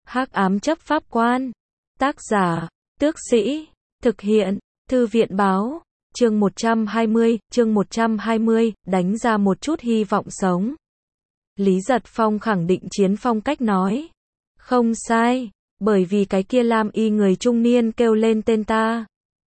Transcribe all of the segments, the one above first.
Hắc ám chấp pháp quan. Tác giả, Tước Sĩ. Thực hiện, Thư viện báo. Chương 120, đánh ra một chút hy vọng sống. Lý Giật Phong khẳng định Chiến Phong cách nói. Không sai, bởi vì cái kia lam y người trung niên kêu lên tên ta.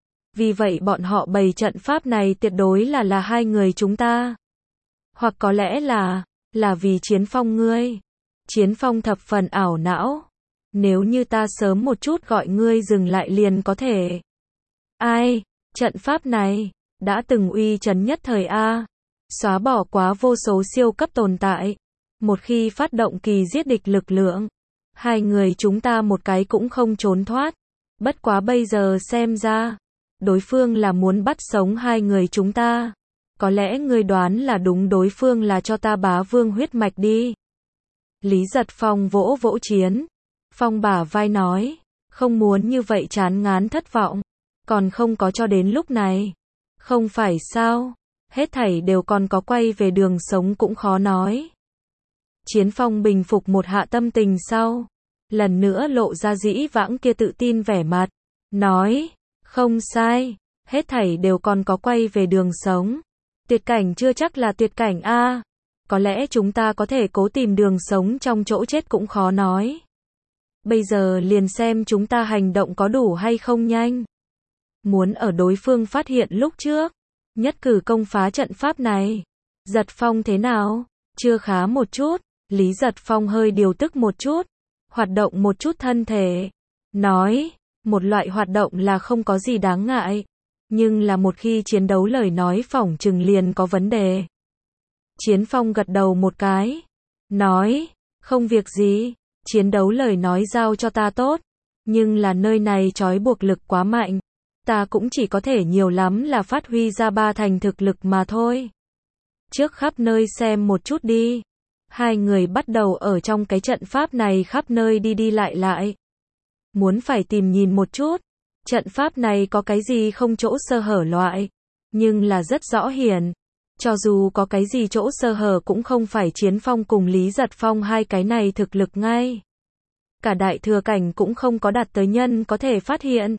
Vì vậy bọn họ bày trận pháp này tuyệt đối là hai người chúng ta. Hoặc có lẽ là vì Chiến Phong ngươi. Chiến Phong thập phần ảo não. Nếu như ta sớm một chút gọi ngươi dừng lại liền có thể. Ai, trận pháp này, đã từng uy chấn nhất thời A. Xóa bỏ quá vô số siêu cấp tồn tại. Một khi phát động kỳ giết địch lực lượng, hai người chúng ta một cái cũng không trốn thoát. Bất quá bây giờ xem ra, đối phương là muốn bắt sống hai người chúng ta. Có lẽ ngươi đoán là đúng, đối phương là cho ta bá vương huyết mạch đi. Lý Giật Phong vỗ vỗ Chiến Phong bả vai nói, không muốn như vậy chán ngán thất vọng, còn không có cho đến lúc này. Không phải sao, hết thảy đều còn có quay về đường sống cũng khó nói. Chiến Phong bình phục một hạ tâm tình sau, lần nữa lộ ra dĩ vãng kia tự tin vẻ mặt, nói, không sai, hết thảy đều còn có quay về đường sống. Tuyệt cảnh chưa chắc là tuyệt cảnh A, có lẽ chúng ta có thể cố tìm đường sống trong chỗ chết cũng khó nói. Bây giờ liền xem chúng ta hành động có đủ hay không nhanh. Muốn ở đối phương phát hiện lúc trước, nhất cử công phá trận pháp này. Giật Phong thế nào? Chưa khá một chút. Lý Giật Phong hơi điều tức một chút, hoạt động một chút thân thể. Nói, một loại hoạt động là không có gì đáng ngại. Nhưng là một khi chiến đấu lời nói phỏng chừng liền có vấn đề. Chiến Phong gật đầu một cái. Nói, không việc gì, chiến đấu lời nói giao cho ta tốt. Nhưng là nơi này trói buộc lực quá mạnh. Ta cũng chỉ có thể nhiều lắm là phát huy ra 3 thành thực lực mà thôi. Trước khắp nơi xem một chút đi. Hai người bắt đầu ở trong cái trận pháp này khắp nơi đi đi lại lại. Muốn phải tìm nhìn một chút. Trận pháp này có cái gì không chỗ sơ hở loại. Nhưng là rất rõ hiển. Cho dù có cái gì chỗ sơ hở cũng không phải Chiến Phong cùng Lý Giật Phong hai cái này thực lực ngay. Cả đại thừa cảnh cũng không có đạt tới nhân có thể phát hiện.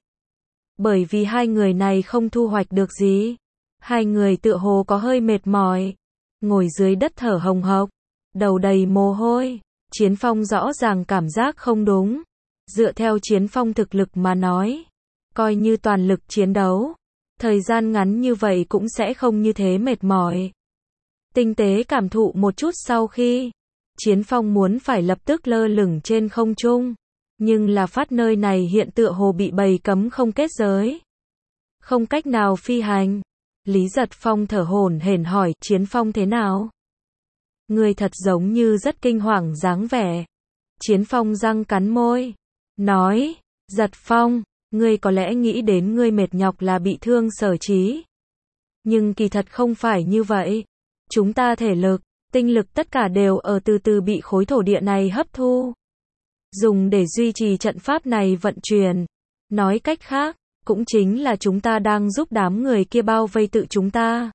Bởi vì hai người này không thu hoạch được gì. Hai người tựa hồ có hơi mệt mỏi. Ngồi dưới đất thở hồng hộc. Đầu đầy mồ hôi. Chiến Phong rõ ràng cảm giác không đúng. Dựa theo Chiến Phong thực lực mà nói. Coi như toàn lực chiến đấu. Thời gian ngắn như vậy cũng sẽ không như thế mệt mỏi. Tinh tế cảm thụ một chút sau khi. Chiến Phong muốn phải lập tức lơ lửng trên không trung. Nhưng là phát nơi này hiện tựa hồ bị bầy cấm không kết giới. Không cách nào phi hành. Lý Giật Phong thở hổn hển hỏi Chiến Phong thế nào? Người thật giống như rất kinh hoàng dáng vẻ. Chiến Phong răng cắn môi. Nói, Giật Phong, ngươi có lẽ nghĩ đến ngươi mệt nhọc là bị thương sở trí. Nhưng kỳ thật không phải như vậy. Chúng ta thể lực, tinh lực tất cả đều ở từ từ bị khối thổ địa này hấp thu. Dùng để duy trì trận pháp này vận chuyển. Nói cách khác, cũng chính là chúng ta đang giúp đám người kia bao vây tự chúng ta.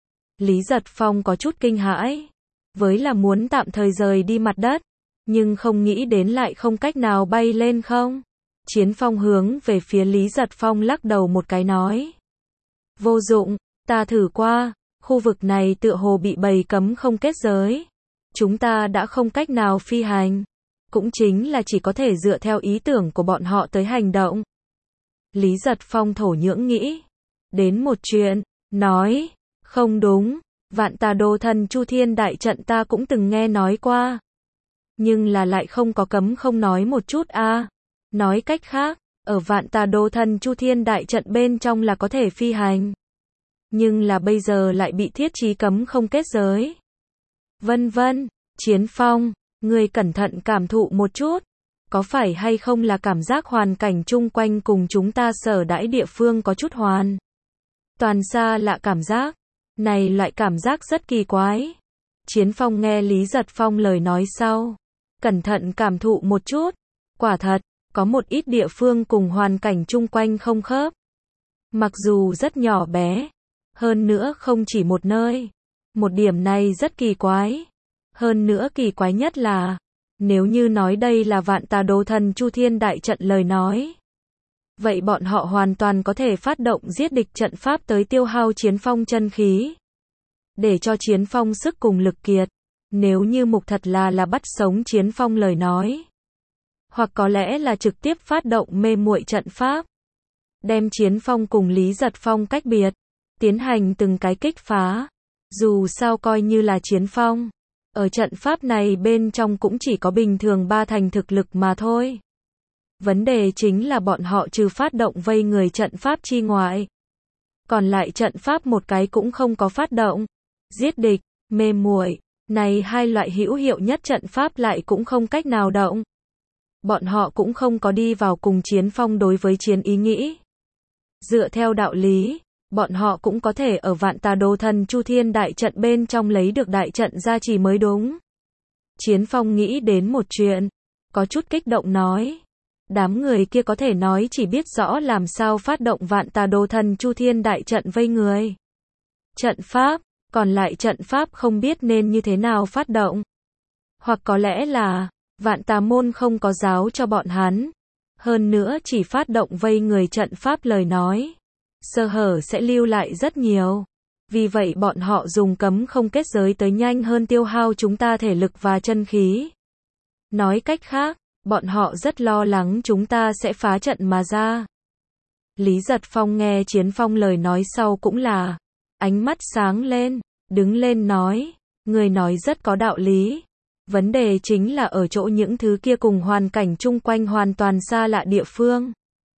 Lý Giật Phong có chút kinh hãi. Với là muốn tạm thời rời đi mặt đất. Nhưng không nghĩ đến lại không cách nào bay lên không. Chiến Phong hướng về phía Lý Giật Phong lắc đầu một cái nói. Vô dụng, ta thử qua. Khu vực này tựa hồ bị bầy cấm không kết giới. Chúng ta đã không cách nào phi hành. Cũng chính là chỉ có thể dựa theo ý tưởng của bọn họ tới hành động. Lý Giật Phong thổ nhưỡng nghĩ. Đến một chuyện, nói, không đúng, Vạn Tà Đô Thần Chu Thiên Đại Trận ta cũng từng nghe nói qua. Nhưng là lại không có cấm không nói một chút a. Nói cách khác, ở Vạn Tà Đô Thần Chu Thiên Đại Trận bên trong là có thể phi hành. Nhưng là bây giờ lại bị thiết trí cấm không kết giới. Vân vân, Chiến Phong, ngươi cẩn thận cảm thụ một chút. Có phải hay không là cảm giác hoàn cảnh chung quanh cùng chúng ta sở đãi địa phương có chút hoàn toàn xa lạ cảm giác. Này loại cảm giác rất kỳ quái. Chiến Phong nghe Lý Giật Phong lời nói sau. Cẩn thận cảm thụ một chút. Quả thật, có một ít địa phương cùng hoàn cảnh chung quanh không khớp. Mặc dù rất nhỏ bé. Hơn nữa không chỉ một nơi. Một điểm này rất kỳ quái. Hơn nữa kỳ quái nhất là Nếu như nói đây là Vạn Tà Đồ Thần Chu Thiên Đại Trận lời nói, vậy bọn họ hoàn toàn có thể phát động giết địch trận pháp tới tiêu hao Chiến Phong chân khí, để cho Chiến Phong sức cùng lực kiệt. Nếu như mục thật là bắt sống Chiến Phong lời nói, hoặc có lẽ là trực tiếp phát động mê muội trận pháp, đem Chiến Phong cùng Lý Giật Phong cách biệt, tiến hành từng cái kích phá. Dù sao coi như là Chiến Phong, ở trận pháp này bên trong cũng chỉ có bình thường 3 thành thực lực mà thôi. Vấn đề chính là bọn họ trừ phát động vây người trận pháp chi ngoại, còn lại trận pháp một cái cũng không có phát động. Giết địch, mê muội, này hai loại hữu hiệu nhất trận pháp lại cũng không cách nào động. Bọn họ cũng không có đi vào cùng Chiến Phong đối với chiến ý nghĩ. Dựa theo đạo lý, bọn họ cũng có thể ở Vạn Tà Đồ Thần Chu Thiên Đại Trận bên trong lấy được đại trận gia trì mới đúng. Chiến Phong nghĩ đến một chuyện, có chút kích động nói. Đám người kia có thể nói chỉ biết rõ làm sao phát động Vạn Tà Đồ Thần Chu Thiên Đại Trận vây người. Trận pháp, còn lại trận pháp không biết nên như thế nào phát động. Hoặc có lẽ là, Vạn Tà Môn không có giáo cho bọn hắn. Hơn nữa chỉ phát động vây người trận pháp lời nói, sơ hở sẽ lưu lại rất nhiều. Vì vậy bọn họ dùng cấm không kết giới tới nhanh hơn tiêu hao chúng ta thể lực và chân khí. Nói cách khác, bọn họ rất lo lắng chúng ta sẽ phá trận mà ra. Lý Giật Phong nghe Chiến Phong lời nói sau cũng là ánh mắt sáng lên, đứng lên nói, người nói rất có đạo lý. Vấn đề chính là ở chỗ những thứ kia cùng hoàn cảnh chung quanh hoàn toàn xa lạ địa phương.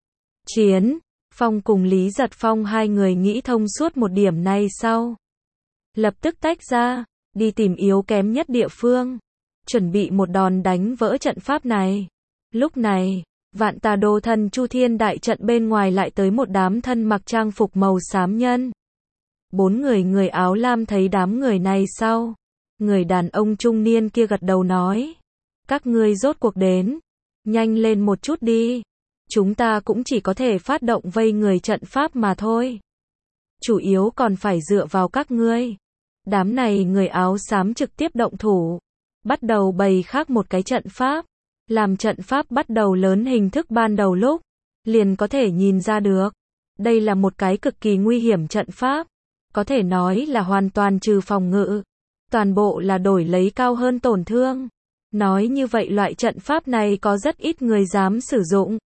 Chiến Phong cùng Lý Giật Phong hai người nghĩ thông suốt một điểm này sau, lập tức tách ra, đi tìm yếu kém nhất địa phương, chuẩn bị một đòn đánh vỡ trận pháp này. Lúc này, Vạn Tà Đồ Thần Chu Thiên Đại Trận bên ngoài lại tới một đám thân mặc trang phục màu xám nhân. 4 người áo lam thấy đám người này sau, người đàn ông trung niên kia gật đầu nói, các ngươi rốt cuộc đến, nhanh lên một chút đi, chúng ta cũng chỉ có thể phát động vây người trận pháp mà thôi. Chủ yếu còn phải dựa vào các ngươi. Đám này người áo xám trực tiếp động thủ, bắt đầu bày khác một cái trận pháp. Làm trận pháp bắt đầu lớn hình thức ban đầu lúc, liền có thể nhìn ra được. Đây là một cái cực kỳ nguy hiểm trận pháp, có thể nói là hoàn toàn trừ phòng ngự. Toàn bộ là đổi lấy cao hơn tổn thương. Nói như vậy loại trận pháp này có rất ít người dám sử dụng.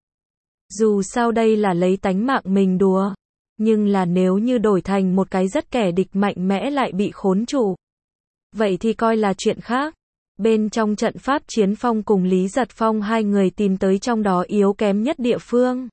Dù sao đây là lấy tánh mạng mình đùa, nhưng là nếu như đổi thành một cái rất kẻ địch mạnh mẽ lại bị khốn trụ, vậy thì coi là chuyện khác. Bên trong trận pháp Chiến Phong cùng Lý Giật Phong hai người tìm tới trong đó yếu kém nhất địa phương.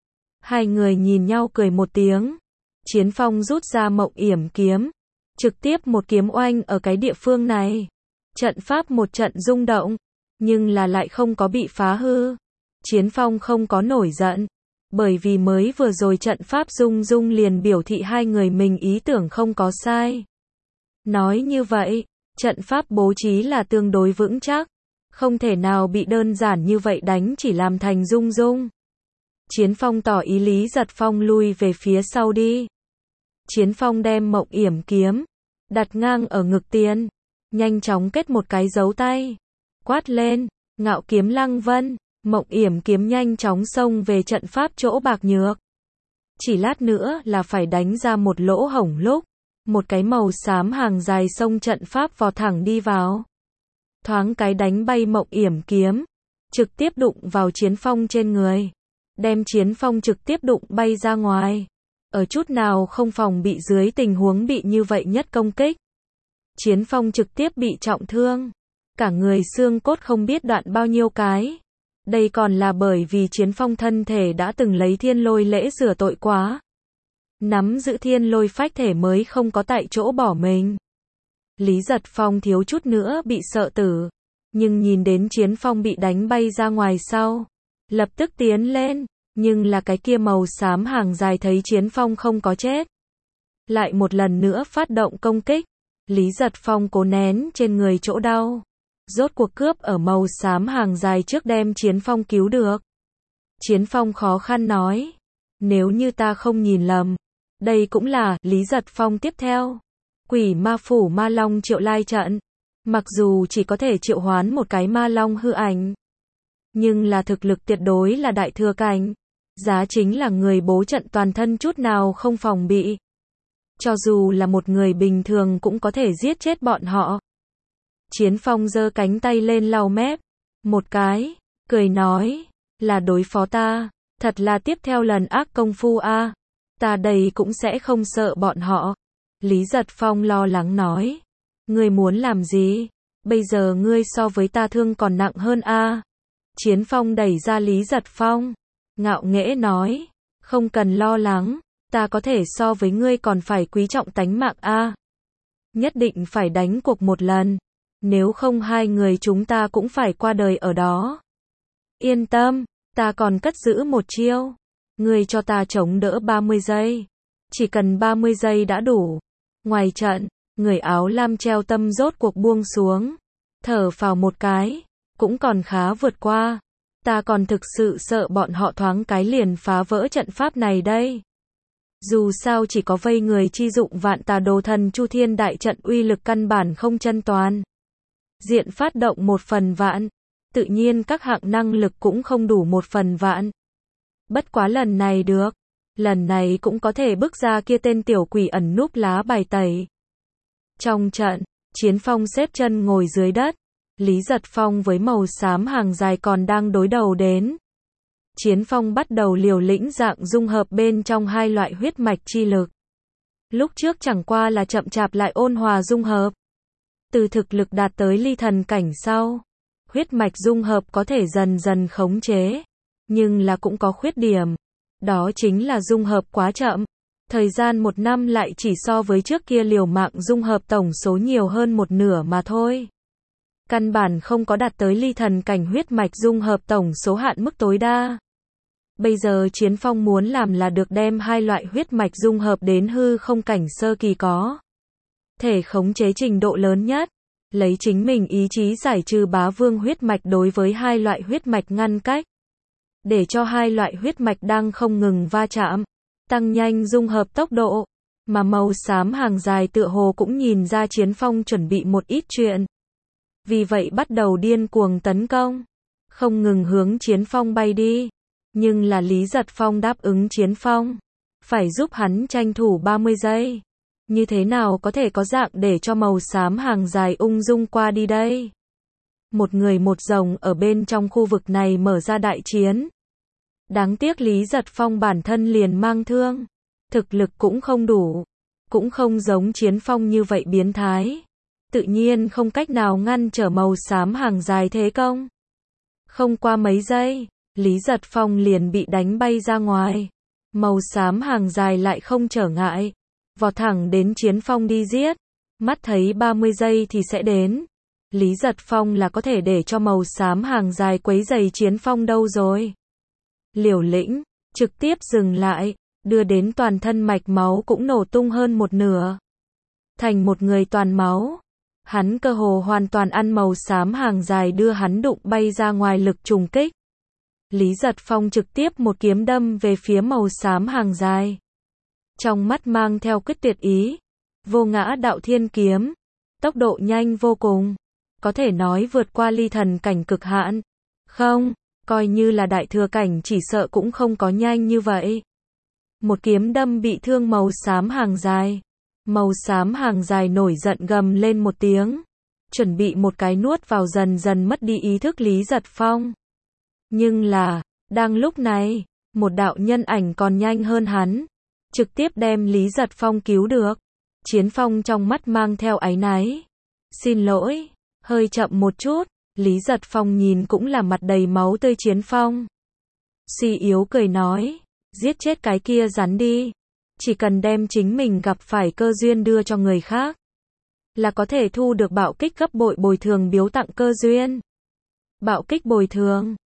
Hai người nhìn nhau cười một tiếng. Chiến Phong rút ra Mộng Yểm kiếm, trực tiếp một kiếm oanh ở cái địa phương này. Trận pháp một trận rung động, nhưng là lại không có bị phá hư. Chiến Phong không có nổi giận, bởi vì mới vừa rồi trận pháp rung liền biểu thị hai người mình ý tưởng không có sai. Nói như vậy, trận pháp bố trí là tương đối vững chắc, không thể nào bị đơn giản như vậy đánh chỉ làm thành rung. Chiến Phong tỏ ý Lý Giật Phong lui về phía sau đi. Chiến Phong đem Mộng Yểm kiếm đặt ngang ở ngực tiền, nhanh chóng kết một cái dấu tay, quát lên, Ngạo Kiếm Lăng Vân. Mộng Yểm kiếm nhanh chóng xông về trận pháp chỗ bạc nhược. Chỉ lát nữa là phải đánh ra một lỗ hổng lúc, một cái màu xám hàng dài xông trận pháp vọt thẳng đi vào. Thoáng cái đánh bay Mộng Yểm kiếm, trực tiếp đụng vào Chiến Phong trên người, đem Chiến Phong trực tiếp đụng bay ra ngoài. Ở chút nào không phòng bị dưới tình huống bị như vậy nhất công kích, Chiến Phong trực tiếp bị trọng thương, cả người xương cốt không biết đoạn bao nhiêu cái. Đây còn là bởi vì Chiến Phong thân thể đã từng lấy thiên lôi lễ rửa tội quá. Nắm giữ thiên lôi phách thể mới không có tại chỗ bỏ mình. Lý Giật Phong thiếu chút nữa bị sợ tử, nhưng nhìn đến Chiến Phong bị đánh bay ra ngoài sau, lập tức tiến lên, nhưng là cái kia màu xám hàng dài thấy Chiến Phong không có chết, lại một lần nữa phát động công kích. Lý Giật Phong cố nén trên người chỗ đau, rốt cuộc cướp ở màu xám hàng dài trước đem Chiến Phong cứu được. Chiến Phong khó khăn nói, nếu như ta không nhìn lầm, đây cũng là Lý Giật Phong tiếp theo Quỷ Ma Phủ Ma Long Triệu Lai trận. Mặc dù chỉ có thể triệu hoán một cái ma long hư ảnh, nhưng là thực lực tuyệt đối là đại thừa cảnh. Giá chính là người bố trận toàn thân chút nào không phòng bị. Cho dù là một người bình thường cũng có thể giết chết bọn họ. Chiến Phong giơ cánh tay lên lau mép. Một cái, cười nói, là đối phó ta, thật là tiếp theo lần ác công phu a. Ta đây cũng sẽ không sợ bọn họ. Lý Giật Phong lo lắng nói. Ngươi muốn làm gì? Bây giờ ngươi so với ta thương còn nặng hơn a. Chiến Phong đẩy ra Lý Giật Phong. Ngạo nghễ nói. Không cần lo lắng. Ta có thể so với ngươi còn phải quý trọng tánh mạng a. Nhất định phải đánh cuộc một lần. Nếu không hai người chúng ta cũng phải qua đời ở đó. Yên tâm, ta còn cất giữ một chiêu. Ngươi cho ta chống đỡ 30 giây. Chỉ cần 30 giây đã đủ. Ngoài trận, người áo lam treo tâm rốt cuộc buông xuống. Thở phào một cái. Cũng còn khá vượt qua. Ta còn thực sự sợ bọn họ thoáng cái liền phá vỡ trận pháp này đây. Dù sao chỉ có vây người chi dụng vạn tà đồ thần chu thiên đại trận uy lực căn bản không chân toàn. Diện phát động 1/1000. Tự nhiên các hạng năng lực cũng không đủ 1/1000. Bất quá lần này được. Lần này cũng có thể bức ra kia tên tiểu quỷ ẩn núp lá bài tẩy. Trong trận, Chiến Phong xếp chân ngồi dưới đất. Lý Giật Phong với màu xám hàng dài còn đang đối đầu đến. Chiến Phong bắt đầu liều lĩnh dạng dung hợp bên trong hai loại huyết mạch chi lực. Lúc trước chẳng qua là chậm chạp lại ôn hòa dung hợp. Từ thực lực đạt tới ly thần cảnh sau, huyết mạch dung hợp có thể dần dần khống chế, nhưng là cũng có khuyết điểm. Đó chính là dung hợp quá chậm. Thời gian 1 năm lại chỉ so với trước kia liều mạng dung hợp tổng số nhiều hơn 1/2 mà thôi. Căn bản không có đạt tới ly thần cảnh huyết mạch dung hợp tổng số hạn mức tối đa. Bây giờ Chiến Phong muốn làm là được đem hai loại huyết mạch dung hợp đến hư không cảnh sơ kỳ có thể khống chế trình độ lớn nhất, lấy chính mình ý chí giải trừ bá vương huyết mạch đối với hai loại huyết mạch ngăn cách, để cho hai loại huyết mạch đang không ngừng va chạm, tăng nhanh dung hợp tốc độ, mà màu xám hàng dài tựa hồ cũng nhìn ra Chiến Phong chuẩn bị một ít chuyện. Vì vậy bắt đầu điên cuồng tấn công, không ngừng hướng Chiến Phong bay đi. Nhưng là Lý Giật Phong đáp ứng Chiến Phong, phải giúp hắn tranh thủ 30 giây. Như thế nào có thể có dạng để cho màu xám hàng dài ung dung qua đi đây? Một người một rồng ở bên trong khu vực này mở ra đại chiến. Đáng tiếc Lý Giật Phong bản thân liền mang thương, thực lực cũng không đủ, cũng không giống Chiến Phong như vậy biến thái. Tự nhiên không cách nào ngăn trở màu xám hàng dài thế công. Không qua mấy giây, Lý Giật Phong liền bị đánh bay ra ngoài. Màu xám hàng dài lại không trở ngại, vọt thẳng đến Chiến Phong đi giết. Mắt thấy 30 giây thì sẽ đến. Lý Giật Phong là có thể để cho màu xám hàng dài quấy rầy Chiến Phong đâu rồi. Liều lĩnh, trực tiếp dừng lại, đưa đến toàn thân mạch máu cũng nổ tung hơn 1/2. Thành một người toàn máu. Hắn cơ hồ hoàn toàn ăn màu xám hàng dài đưa hắn đụng bay ra ngoài lực trùng kích. Lý Giật Phong trực tiếp một kiếm đâm về phía màu xám hàng dài. Trong mắt mang theo quyết tuyệt ý. Vô ngã đạo thiên kiếm. Tốc độ nhanh vô cùng. Có thể nói vượt qua ly thần cảnh cực hạn. Không, coi như là đại thừa cảnh chỉ sợ cũng không có nhanh như vậy. Một kiếm đâm bị thương màu xám hàng dài. Màu xám hàng dài nổi giận gầm lên một tiếng. Chuẩn bị một cái nuốt vào dần dần mất đi ý thức Lý Giật Phong. Nhưng là, đang lúc này, một đạo nhân ảnh còn nhanh hơn hắn. Trực tiếp đem Lý Giật Phong cứu được. Chiến Phong trong mắt mang theo áy náy. Xin lỗi, hơi chậm một chút. Lý Giật Phong nhìn cũng là mặt đầy máu tươi Chiến Phong. Suy yếu cười nói, giết chết cái kia rắn đi. Chỉ cần đem chính mình gặp phải cơ duyên đưa cho người khác, là có thể thu được bạo kích gấp bội bồi thường biếu tặng cơ duyên. Bạo kích bồi thường.